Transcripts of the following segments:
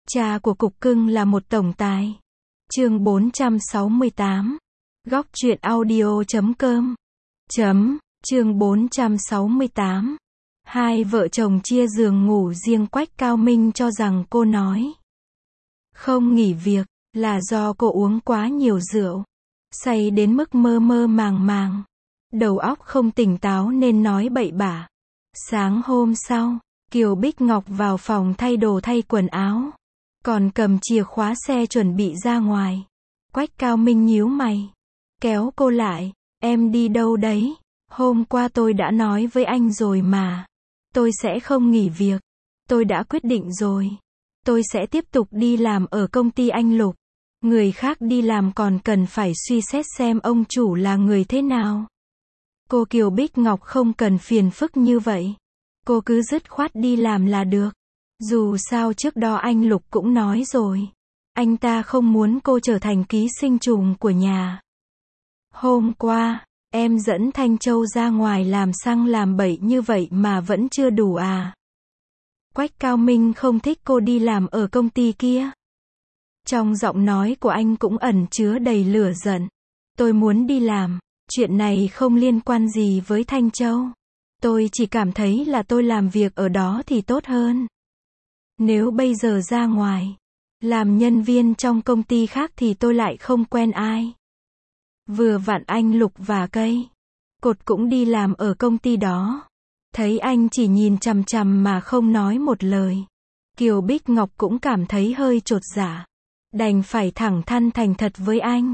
Cha của cục cưng là một tổng tài. Chương 468. Góc truyện audio.com. Chương 468. Hai vợ chồng chia giường ngủ riêng. Quách Cao Minh cho rằng cô nói không nghỉ việc là do cô uống quá nhiều rượu, say đến mức mơ mơ màng màng, đầu óc không tỉnh táo nên nói bậy bạ. Sáng hôm sau, Kiều Bích Ngọc vào phòng thay đồ thay quần áo, còn cầm chìa khóa xe chuẩn bị ra ngoài. Quách Cao Minh nhíu mày, kéo cô lại. Em đi đâu đấy? Hôm qua tôi đã nói với anh rồi mà. Tôi sẽ không nghỉ việc. Tôi đã quyết định rồi. Tôi sẽ tiếp tục đi làm ở công ty anh Lục. Người khác đi làm còn cần phải suy xét xem ông chủ là người thế nào. Cô Kiều Bích Ngọc không cần phiền phức như vậy. Cô cứ dứt khoát đi làm là được. Dù sao trước đó anh Lục cũng nói rồi. Anh ta không muốn cô trở thành ký sinh trùng của nhà. Hôm qua, em dẫn Thanh Châu ra ngoài làm xăng làm bậy như vậy mà vẫn chưa đủ à? Quách Cao Minh không thích cô đi làm ở công ty kia. Trong giọng nói của anh cũng ẩn chứa đầy lửa giận. Tôi muốn đi làm, chuyện này không liên quan gì với Thanh Châu. Tôi chỉ cảm thấy là tôi làm việc ở đó thì tốt hơn. Nếu bây giờ ra ngoài, làm nhân viên trong công ty khác thì tôi lại không quen ai. Vừa vặn anh Lục và Cây Cột cũng đi làm ở công ty đó. Thấy anh chỉ nhìn chằm chằm mà không nói một lời, Kiều Bích Ngọc cũng cảm thấy hơi chột dạ. Đành phải thẳng thắn thành thật với anh.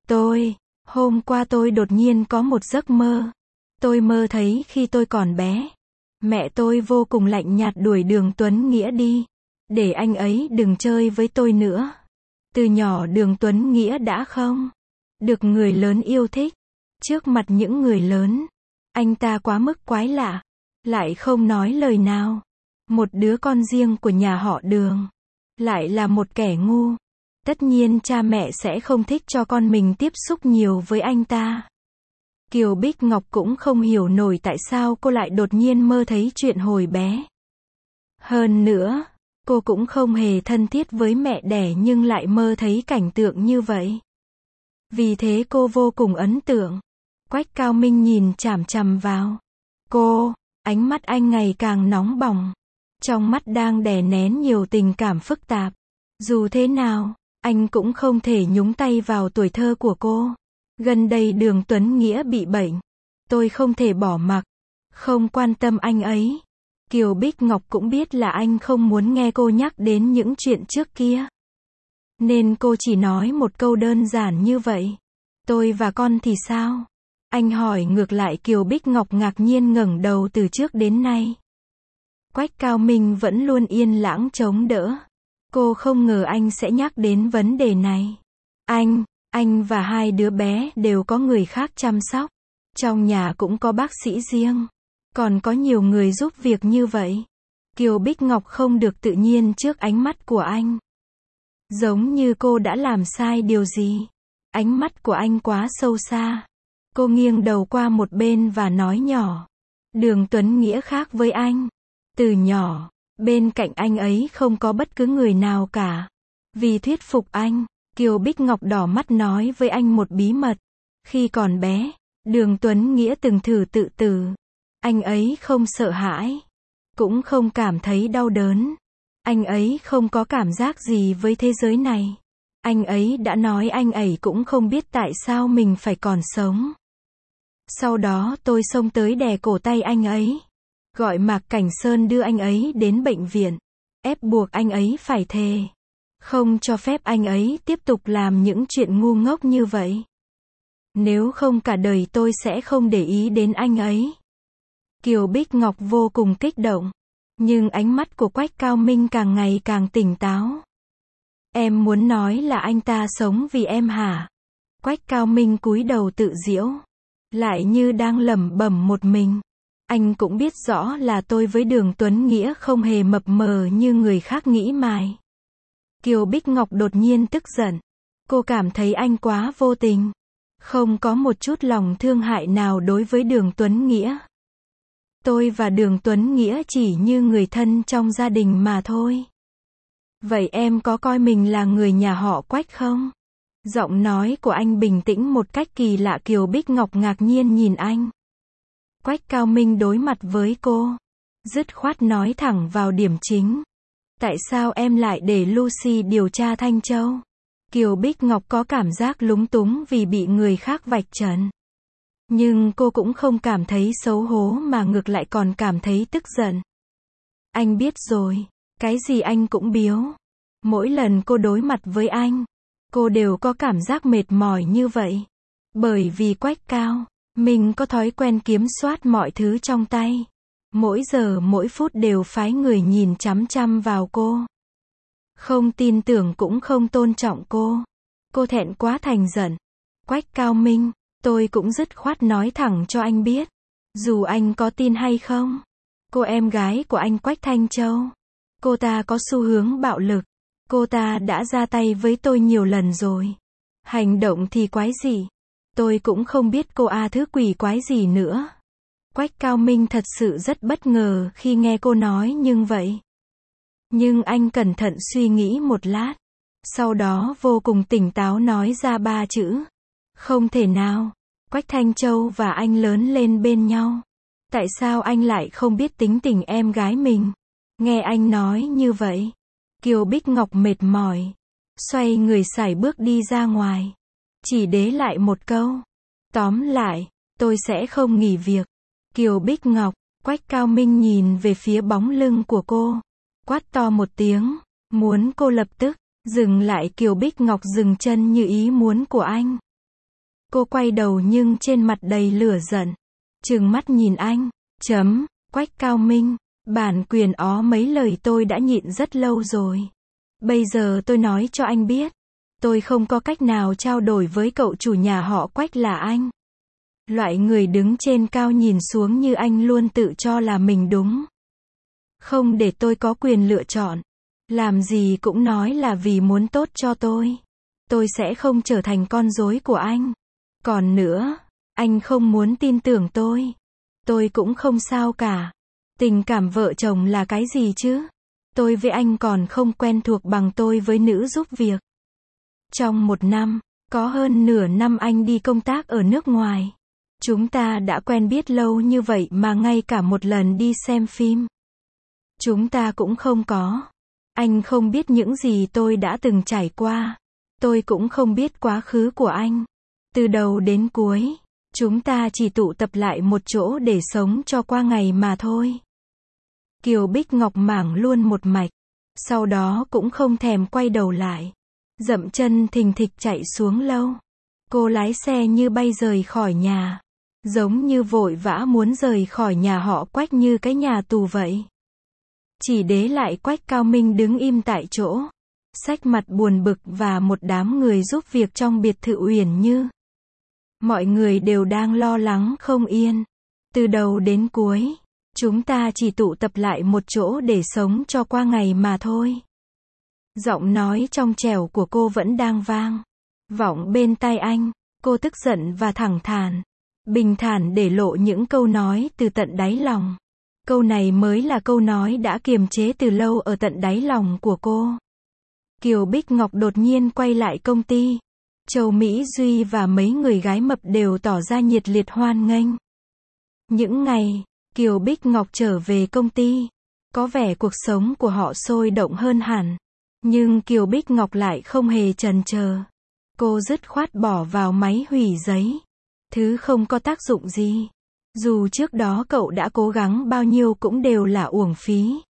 Hôm qua tôi đột nhiên có một giấc mơ. Tôi mơ thấy khi tôi còn bé, mẹ tôi vô cùng lạnh nhạt đuổi Đường Tuấn Nghĩa đi, để anh ấy đừng chơi với tôi nữa. Từ nhỏ Đường Tuấn Nghĩa đã không được người lớn yêu thích. Trước mặt những người lớn, anh ta quá mức quái lạ, lại không nói lời nào. Một đứa con riêng của nhà họ Đường, lại là một kẻ ngu. Tất nhiên cha mẹ sẽ không thích cho con mình tiếp xúc nhiều với anh ta. Kiều Bích Ngọc cũng không hiểu nổi tại sao cô lại đột nhiên mơ thấy chuyện hồi bé. Hơn nữa, cô cũng không hề thân thiết với mẹ đẻ nhưng lại mơ thấy cảnh tượng như vậy. Vì thế cô vô cùng ấn tượng. Quách Cao Minh nhìn chằm chằm vào cô, ánh mắt anh ngày càng nóng bỏng. Trong mắt đang đè nén nhiều tình cảm phức tạp. Dù thế nào, anh cũng không thể nhúng tay vào tuổi thơ của cô. Gần đây Đường Tuấn Nghĩa bị bệnh. Tôi không thể bỏ mặc, không quan tâm anh ấy. Kiều Bích Ngọc cũng biết là anh không muốn nghe cô nhắc đến những chuyện trước kia. Nên cô chỉ nói một câu đơn giản như vậy. Tôi và con thì sao? Anh hỏi ngược lại. Kiều Bích Ngọc ngạc nhiên ngẩng đầu. Từ trước đến nay, Quách Cao Minh vẫn luôn yên lặng chống đỡ. Cô không ngờ anh sẽ nhắc đến vấn đề này. Anh và hai đứa bé đều có người khác chăm sóc. Trong nhà cũng có bác sĩ riêng. Còn có nhiều người giúp việc như vậy. Kiều Bích Ngọc không được tự nhiên trước ánh mắt của anh. Giống như cô đã làm sai điều gì. Ánh mắt của anh quá sâu xa. Cô nghiêng đầu qua một bên và nói nhỏ. Đường Tuấn Nghĩa khác với anh. Từ nhỏ, bên cạnh anh ấy không có bất cứ người nào cả. Vì thuyết phục anh, Kiều Bích Ngọc đỏ mắt nói với anh một bí mật. Khi còn bé, Đường Tuấn Nghĩa từng thử tự tử. Anh ấy không sợ hãi, cũng không cảm thấy đau đớn. Anh ấy không có cảm giác gì với thế giới này. Anh ấy đã nói anh ấy cũng không biết tại sao mình phải còn sống. Sau đó tôi xông tới đè cổ tay anh ấy, gọi Mạc Cảnh Sơn đưa anh ấy đến bệnh viện, ép buộc anh ấy phải thề không cho phép anh ấy tiếp tục làm những chuyện ngu ngốc như vậy. Nếu không cả đời tôi sẽ không để ý đến anh ấy. Kiều Bích Ngọc vô cùng kích động, nhưng ánh mắt của Quách Cao Minh càng ngày càng tỉnh táo. Em muốn nói là anh ta sống vì em hả? Quách Cao Minh cúi đầu tự giễu, lại như đang lẩm bẩm một mình. Anh cũng biết rõ là tôi với Đường Tuấn Nghĩa không hề mập mờ như người khác nghĩ mài. Kiều Bích Ngọc đột nhiên tức giận. Cô cảm thấy anh quá vô tình. Không có một chút lòng thương hại nào đối với Đường Tuấn Nghĩa. Tôi và Đường Tuấn Nghĩa chỉ như người thân trong gia đình mà thôi. Vậy em có coi mình là người nhà họ Quách không? Giọng nói của anh bình tĩnh một cách kỳ lạ. Kiều Bích Ngọc ngạc nhiên nhìn anh. Quách Cao Minh đối mặt với cô. Dứt khoát nói thẳng vào điểm chính. Tại sao em lại để Lucy điều tra Thanh Châu? Kiều Bích Ngọc có cảm giác lúng túng vì bị người khác vạch trần. Nhưng cô cũng không cảm thấy xấu hổ mà ngược lại còn cảm thấy tức giận. Anh biết rồi, cái gì anh cũng biếu. Mỗi lần cô đối mặt với anh, cô đều có cảm giác mệt mỏi như vậy. Bởi vì Quách Cao Minh có thói quen kiểm soát mọi thứ trong tay. Mỗi giờ mỗi phút đều phái người nhìn chằm chằm vào cô. Không tin tưởng cũng không tôn trọng cô. Cô thẹn quá thành giận. Quách Cao Minh, tôi cũng dứt khoát nói thẳng cho anh biết. Dù anh có tin hay không, cô em gái của anh Quách Thanh Châu, cô ta có xu hướng bạo lực. Cô ta đã ra tay với tôi nhiều lần rồi. Hành động thì quái dị. Tôi cũng không biết cô thứ quỷ quái gì nữa. Quách Cao Minh thật sự rất bất ngờ khi nghe cô nói như vậy. Nhưng anh cẩn thận suy nghĩ một lát. Sau đó vô cùng tỉnh táo nói ra 3 chữ. Không thể nào. Quách Thanh Châu và anh lớn lên bên nhau. Tại sao anh lại không biết tính tình em gái mình? Nghe anh nói như vậy, Kiều Bích Ngọc mệt mỏi. Xoay người sải bước đi ra ngoài. Chỉ để lại một câu. Tóm lại, tôi sẽ không nghỉ việc. Kiều Bích Ngọc, Quách Cao Minh nhìn về phía bóng lưng của cô. Quát to một tiếng, muốn cô lập tức dừng lại. Kiều Bích Ngọc dừng chân như ý muốn của anh. Cô quay đầu nhưng trên mặt đầy lửa giận. Trừng mắt nhìn anh. Quách Cao Minh, bản quyền mấy lời tôi đã nhịn rất lâu rồi. Bây giờ tôi nói cho anh biết. Tôi không có cách nào trao đổi với cậu chủ nhà họ Quách là anh. Loại người đứng trên cao nhìn xuống như anh luôn tự cho là mình đúng. Không để tôi có quyền lựa chọn. Làm gì cũng nói là vì muốn tốt cho tôi. Tôi sẽ không trở thành con rối của anh. Còn nữa, anh không muốn tin tưởng tôi. Tôi cũng không sao cả. Tình cảm vợ chồng là cái gì chứ? Tôi với anh còn không quen thuộc bằng tôi với nữ giúp việc. Trong 1 năm, có hơn nửa năm anh đi công tác ở nước ngoài. Chúng ta đã quen biết lâu như vậy mà ngay cả một lần đi xem phim chúng ta cũng không có. Anh không biết những gì tôi đã từng trải qua. Tôi cũng không biết quá khứ của anh. Từ đầu đến cuối, chúng ta chỉ tụ tập lại một chỗ để sống cho qua ngày mà thôi. Kiều Bích Ngọc mảng luôn một mạch. Sau đó cũng không thèm quay đầu lại. Dậm chân thình thịch chạy xuống lâu. Cô lái xe như bay rời khỏi nhà. Giống như vội vã muốn rời khỏi nhà họ Quách như cái nhà tù vậy. Chỉ để lại Quách Cao Minh đứng im tại chỗ. Xách mặt buồn bực và một đám người giúp việc trong biệt thự Uyển Như. Mọi người đều đang lo lắng không yên. Từ đầu đến cuối, chúng ta chỉ tụ tập lại một chỗ để sống cho qua ngày mà thôi. Giọng nói trong trẻo của cô vẫn đang vang vọng bên tai anh. Cô tức giận và thẳng thắn, bình thản để lộ những câu nói từ tận đáy lòng. Câu này mới là câu nói đã kiềm chế từ lâu ở tận đáy lòng của cô. Kiều Bích Ngọc đột nhiên quay lại công ty. Châu Mỹ Duy và mấy người gái mập đều tỏ ra nhiệt liệt hoan nghênh. Những ngày Kiều Bích Ngọc trở về công ty, có vẻ cuộc sống của họ sôi động hơn hẳn. Nhưng Kiều Bích Ngọc lại không hề chần chờ. Cô dứt khoát bỏ vào máy hủy giấy. Thứ không có tác dụng gì. Dù trước đó cậu đã cố gắng bao nhiêu cũng đều là uổng phí.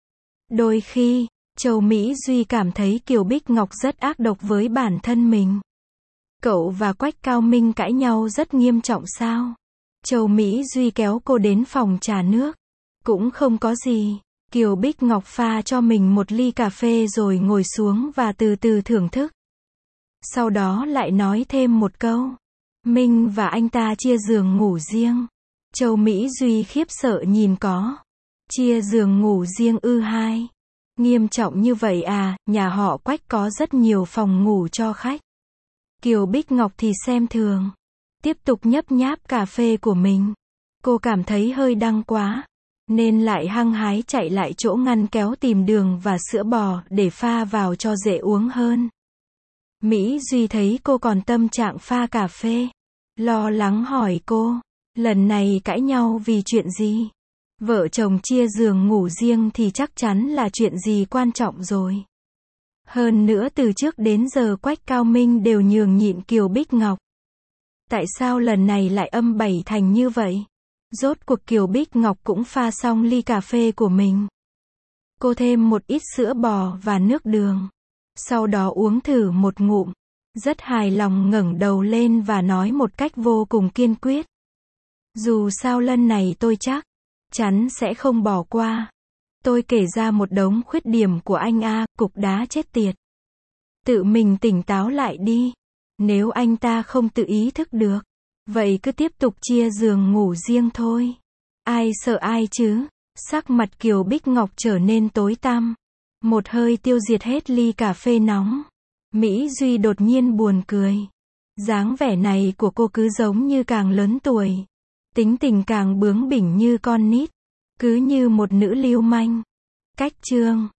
Đôi khi, Châu Mỹ Duy cảm thấy Kiều Bích Ngọc rất ác độc với bản thân mình. Cậu và Quách Cao Minh cãi nhau rất nghiêm trọng sao? Châu Mỹ Duy kéo cô đến phòng trà nước. Cũng không có gì. Kiều Bích Ngọc pha cho mình một ly cà phê rồi ngồi xuống và từ từ thưởng thức. Sau đó lại nói thêm một câu. Minh và anh ta chia giường ngủ riêng. Châu Mỹ Duy khiếp sợ nhìn có. Chia giường ngủ riêng hai. Nghiêm trọng như vậy à, nhà họ Quách có rất nhiều phòng ngủ cho khách. Kiều Bích Ngọc thì xem thường. Tiếp tục nhấp nháp cà phê của mình. Cô cảm thấy hơi đắng quá. nên lại hăng hái chạy lại chỗ ngăn kéo tìm đường và sữa bò để pha vào cho dễ uống hơn. Mỹ Duy thấy cô còn tâm trạng pha cà phê, lo lắng hỏi cô, lần này cãi nhau vì chuyện gì? Vợ chồng chia giường ngủ riêng thì chắc chắn là chuyện gì quan trọng rồi. Hơn nữa từ trước đến giờ Quách Cao Minh đều nhường nhịn Kiều Bích Ngọc. Tại sao lần này lại âm bảy thành như vậy? Rốt cuộc Kiều Bích Ngọc cũng pha xong ly cà phê của mình. Cô thêm một ít sữa bò và nước đường. Sau đó uống thử một ngụm. Rất hài lòng ngẩng đầu lên và nói một cách vô cùng kiên quyết. Dù sao lần này tôi chắc chắn sẽ không bỏ qua. Tôi kể ra một đống khuyết điểm của anh a, cục đá chết tiệt. Tự mình tỉnh táo lại đi. Nếu anh ta không tự ý thức được, vậy cứ tiếp tục chia giường ngủ riêng thôi. Ai sợ ai chứ? Sắc mặt Kiều Bích Ngọc trở nên tối tăm. Một hơi tiêu diệt hết ly cà phê nóng. Mỹ Duy đột nhiên buồn cười. Dáng vẻ này của cô cứ giống như càng lớn tuổi, tính tình càng bướng bỉnh như con nít. Cứ như một nữ lưu manh. Cách chương